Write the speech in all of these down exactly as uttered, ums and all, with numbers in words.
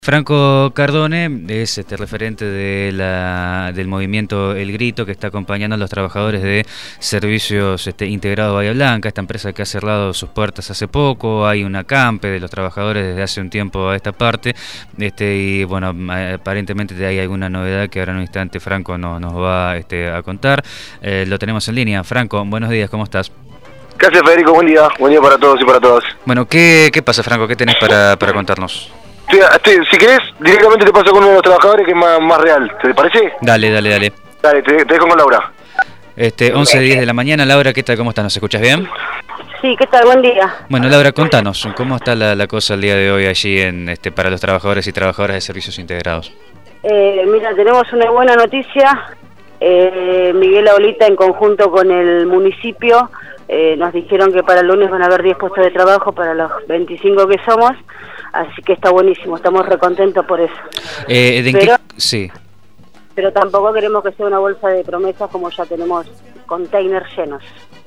Franco Cardone es este referente de la, del movimiento El Grito, que está acompañando a los trabajadores de Servicios este, Integrados Bahía Blanca, esta empresa que ha cerrado sus puertas hace poco. Hay un acampe de los trabajadores desde hace un tiempo a esta parte, este, y bueno, aparentemente hay alguna novedad que ahora en un instante Franco no, nos va este, a contar. Eh, lo tenemos en línea. Franco, buenos días, ¿cómo estás? ¿Qué hace, Federico? Buen día, buen día para todos y para todas. Bueno, ¿qué, qué pasa, Franco? ¿Qué tenés para, para contarnos? Sí, estoy, si querés, directamente te paso con uno de los trabajadores que es más, más real. ¿Te parece? Dale, dale, dale. Dale, te, te dejo con Laura. Este, once diez de la mañana. Laura, ¿qué tal? ¿Cómo estás? ¿Nos escuchas bien? Sí, ¿qué tal? Buen día. Bueno, Laura, contanos, ¿cómo está la, la cosa el día de hoy allí en este para los trabajadores y trabajadoras de servicios integrados? Eh, mira, tenemos una buena noticia. Eh, Miguel Aulita, en conjunto con el municipio, eh, nos dijeron que para el lunes van a haber diez puestos de trabajo para los veinticinco que somos. Así que está buenísimo, estamos recontentos por eso. Eh, ¿de pero, qué? Sí. Pero tampoco queremos que sea una bolsa de promesas como ya tenemos containers llenos.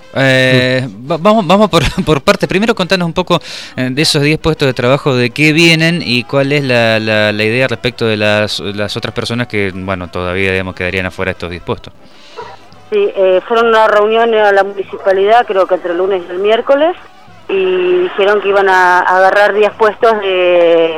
Eh, vamos vamos por, por partes. Primero contanos un poco de esos diez puestos de trabajo, de qué vienen y cuál es la, la, la idea respecto de las, las otras personas que, bueno, todavía digamos quedarían afuera de estos diez puestos. Sí, eh, fueron una reunión a la municipalidad, creo que entre el lunes y el miércoles, y dijeron que iban a agarrar diez puestos de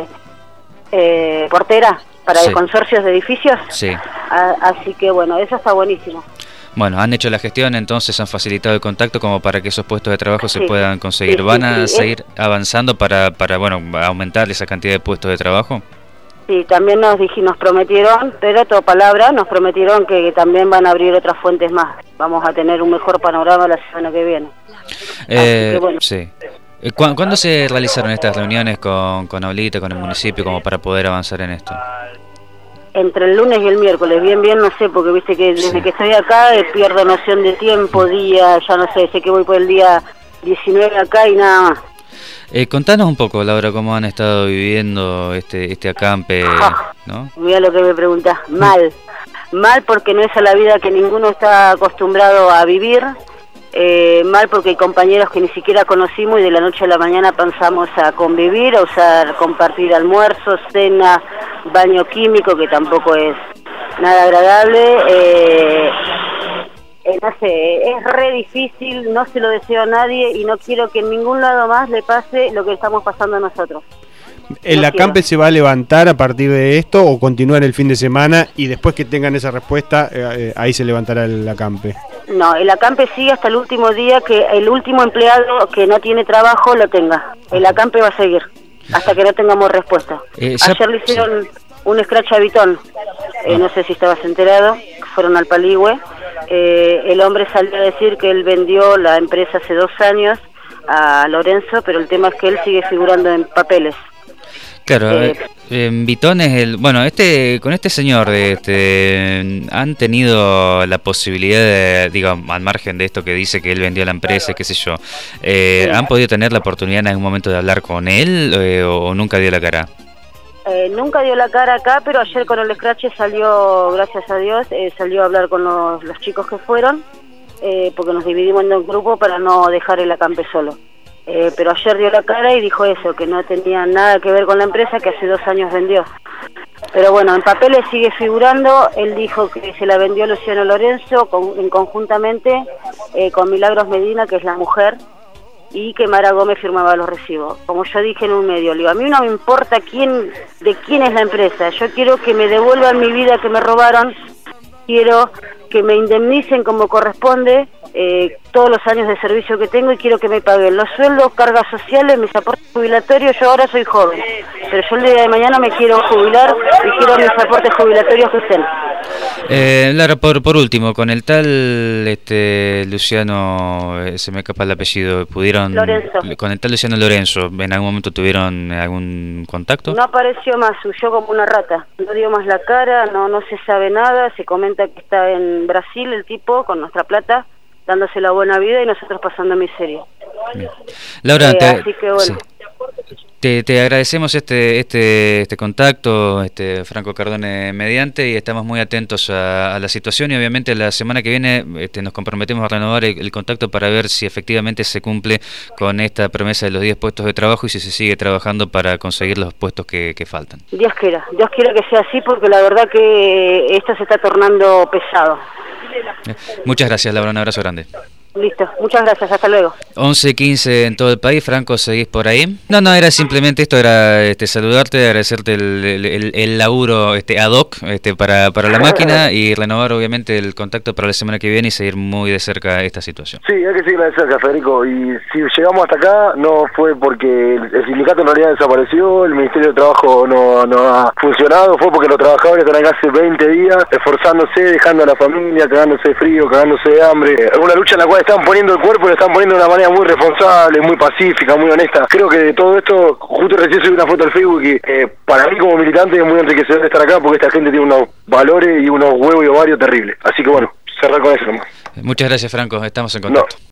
eh, portera para sí. consorcios de edificios. Sí. A, así que bueno, eso está buenísimo. Bueno, han hecho la gestión, entonces han facilitado el contacto como para que esos puestos de trabajo sí. se puedan conseguir. Sí, ¿Van sí, a sí, seguir es... avanzando para, para bueno, aumentar esa cantidad de puestos de trabajo? Sí, también nos dij, nos prometieron, pero toda palabra, nos prometieron que, que también van a abrir otras fuentes más. Vamos a tener un mejor panorama la semana que viene. Eh, que bueno. Sí. ¿Cu ¿Cuándo se realizaron estas reuniones con, con Aulita, con el municipio, como para poder avanzar en esto? Entre el lunes y el miércoles, bien, bien, no sé, porque viste que desde sí. que estoy acá eh, pierdo noción de tiempo, día, ya no sé, sé que voy por el día diecinueve acá y nada más. Eh, contanos un poco, Laura, cómo han estado viviendo este este acampe, ah, ¿no? Mira lo que me preguntás, mal, mal porque no es a la vida que ninguno está acostumbrado a vivir, eh, mal porque hay compañeros que ni siquiera conocimos y de la noche a la mañana pensamos a convivir, a usar, compartir almuerzos, cena, baño químico, que tampoco es nada agradable. Eh, Eh, no sé, es re difícil, no se lo deseo a nadie y no quiero que en ningún lado más le pase lo que estamos pasando a nosotros. ¿El no acampe quiero. se va a levantar a partir de esto o continuar el fin de semana y después que tengan esa respuesta, eh, eh, ahí se levantará el acampe? No, el acampe sigue hasta el último día que el último empleado que no tiene trabajo lo tenga. El acampe va a seguir hasta que no tengamos respuesta. Eh, ya, Ayer le hicieron sí. un scratch a Vitón, eh, no sé si estabas enterado, fueron al Paligüe. Eh, el hombre salió a decir que él vendió la empresa hace dos años a Lorenzo, pero el tema es que él sigue figurando en papeles. Claro, eh, eh, Vitón es el... Bueno, este con este señor este, han tenido la posibilidad de, digo, al margen de esto que dice que él vendió la empresa, qué sé yo, eh, ¿han podido tener la oportunidad en algún momento de hablar con él eh, o nunca dio la cara? Eh, nunca dio la cara acá, pero ayer con el scratch salió, gracias a Dios, eh, salió a hablar con los, los chicos que fueron, eh, porque nos dividimos en un grupo para no dejar el acampe solo. Eh, pero ayer dio la cara y dijo eso, que no tenía nada que ver con la empresa, que hace dos años vendió. Pero bueno, en papeles sigue figurando, él dijo que se la vendió Luciano Lorenzo con, en conjuntamente eh, con Milagros Medina, que es la mujer, y que Mara Gómez firmaba los recibos. Como yo dije en un medio, le digo, a mí no me importa quién, de quién es la empresa, yo quiero que me devuelvan mi vida que me robaron, quiero que me indemnicen como corresponde eh, todos los años de servicio que tengo y quiero que me paguen los sueldos, cargas sociales, mis aportes jubilatorios. Yo ahora soy joven, pero yo el día de mañana me quiero jubilar y quiero mis aportes jubilatorios que estén. Eh, Lara, por, por último, con el tal este Luciano, eh, se me escapa el apellido, ¿pudieron? Lorenzo. Con el tal Luciano Lorenzo, ¿en algún momento tuvieron algún contacto? No apareció más, huyó como una rata, no dio más la cara, no no se sabe nada, se comenta que está en Brasil el tipo, con nuestra plata, dándose la buena vida y nosotros pasando miseria. Bien. Laura, eh, te... así que bueno. Sí. Te, te agradecemos este este este contacto, este Franco Cardone mediante, y estamos muy atentos a, a la situación, y obviamente la semana que viene este, nos comprometemos a renovar el, el contacto para ver si efectivamente se cumple con esta promesa de los diez puestos de trabajo y si se sigue trabajando para conseguir los puestos que, que faltan. Dios quiera, Dios quiera que sea así, porque la verdad que esto se está tornando pesado. Muchas gracias, Laura, un abrazo grande. Listo, muchas gracias, hasta luego. once quince en todo el país. Franco, ¿seguís por ahí? No, no, era simplemente esto, era este, saludarte, agradecerte el, el, el, el laburo este, ad hoc este, para, para la máquina, y renovar obviamente el contacto para la semana que viene y seguir muy de cerca esta situación. Sí, hay que seguir de cerca, Federico, y si llegamos hasta acá no fue porque el sindicato en realidad desapareció, el Ministerio de Trabajo no, no ha funcionado, fue porque los trabajadores están acá hace veinte días esforzándose, dejando a la familia, cagándose de frío, cagándose de hambre. Es una lucha en la cual están poniendo el cuerpo y lo están poniendo de una manera muy responsable, muy pacífica, muy honesta. Creo que de todo esto, justo recién subí una foto al Facebook y eh, para mí como militante es muy enriquecedor estar acá, porque esta gente tiene unos valores y unos huevos y ovarios terribles. Así que bueno, cerrar con eso nomás. Muchas gracias, Franco, estamos en contacto. No.